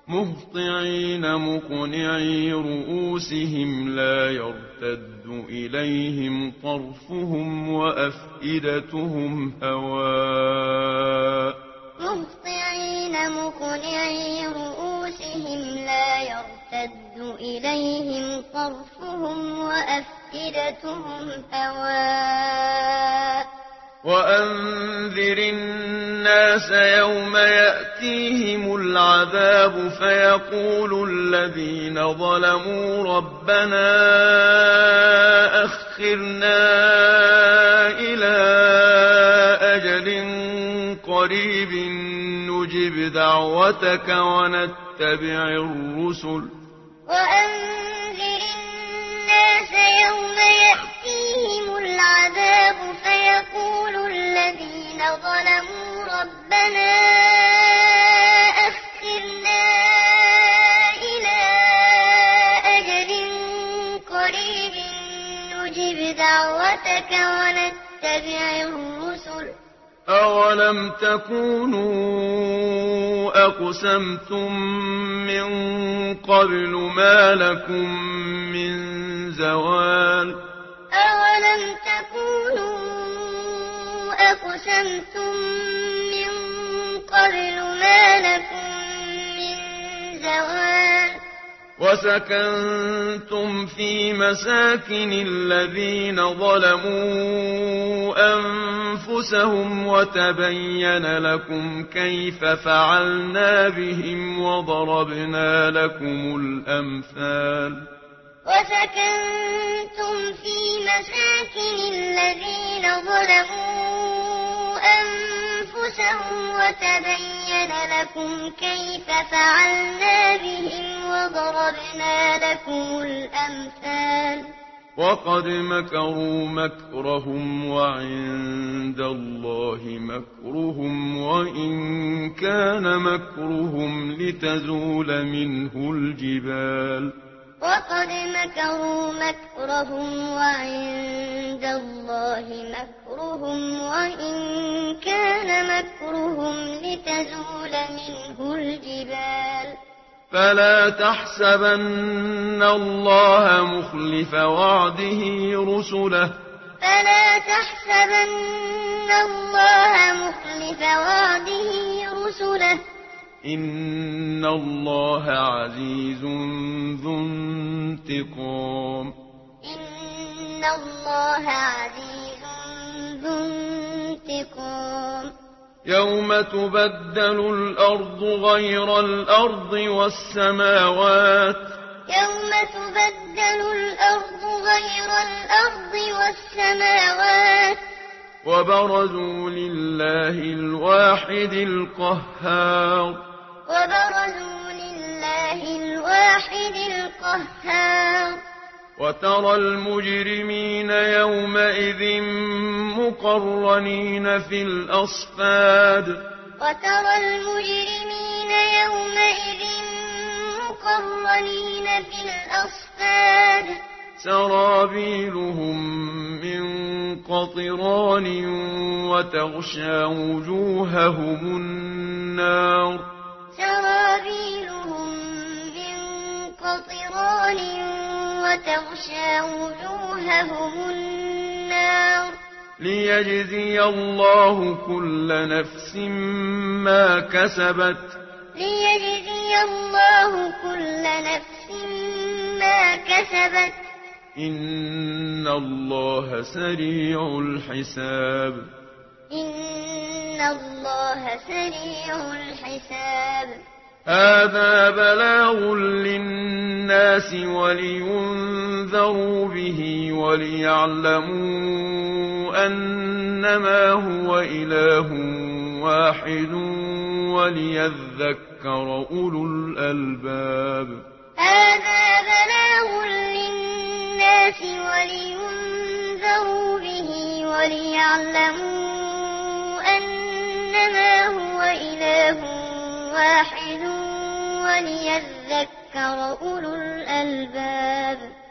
مهطعين مقنعي رؤوسهم لا يرتد إليهم طرفهم وأفئدتهم هواء مهطعين مقنعي رؤوسهم لا يرتد إليهم طرفهم وأفئدتهم هواء وأنذر الناس يوم يأتيهم العذاب فيقول الذين ظلموا ربنا أخرنا إلى أجل قريب نجب دعوتك ونتبع الرسل وأنذر الناس يوم يأتيهم العذاب فيقول الذين ظلموا ربنا أخرنا إلى أجل قريب نجب دعوتك ونتبع الرسل أولم تكونوا أقسمتم من قبل ما لكم من زوال أولم تكونوا أقسمتم من قبل ما لكم من زوال وسكنتم في مساكن الذين ظلموا أنفسهم وتبين لكم كيف فعلنا بهم وضربنا لكم الأمثال وسكنتم في مساكن الذين ظلموا أنفسهم وتبين لكم كيف فعلنا بهم وضربنا لكم الأمثال وقد مكروا مكرهم وعند الله مكرهم وإن كان مكرهم لتزول منه الجبال وقد مكروا مكرهم وعند الله مكرهم وإن كان مكرهم لتزول منه الجبال فلا تحسبن الله مخلف وعده رسله فلا تحسبن الله مخلف وعده رسله إن الله عزيز ذو انتقام إن الله عزيز ذو انتقام يوم تبدل الأرض غير الأرض والسماوات يوم تبدل الأرض غير الأرض والسماوات وبرزوا لله الواحد القهار وبرزوا لله الواحد القهار وترى المجرمين يومئذ مقرنين في الأصفاد وترى المجرمين يومئذ مقرنين في الأصفاد سرابيلهم من قطران وتغشى وجوههم النار سرابيلهم من قطران وتغشى وجوههم النار ليجزي الله كل نفس ما كسبت ليجزي الله كل نفس ما كسبت إن الله سريع الحساب إن الله سريع الحساب هذا بلاغ للناس ولينذروا به وليعلموا أنما هو إله واحد وليذكر أولو الألباب هذا بلاغ للناس ولينذروا به وليعلموا أنما هو إله واحد وليذكر أولو الألباب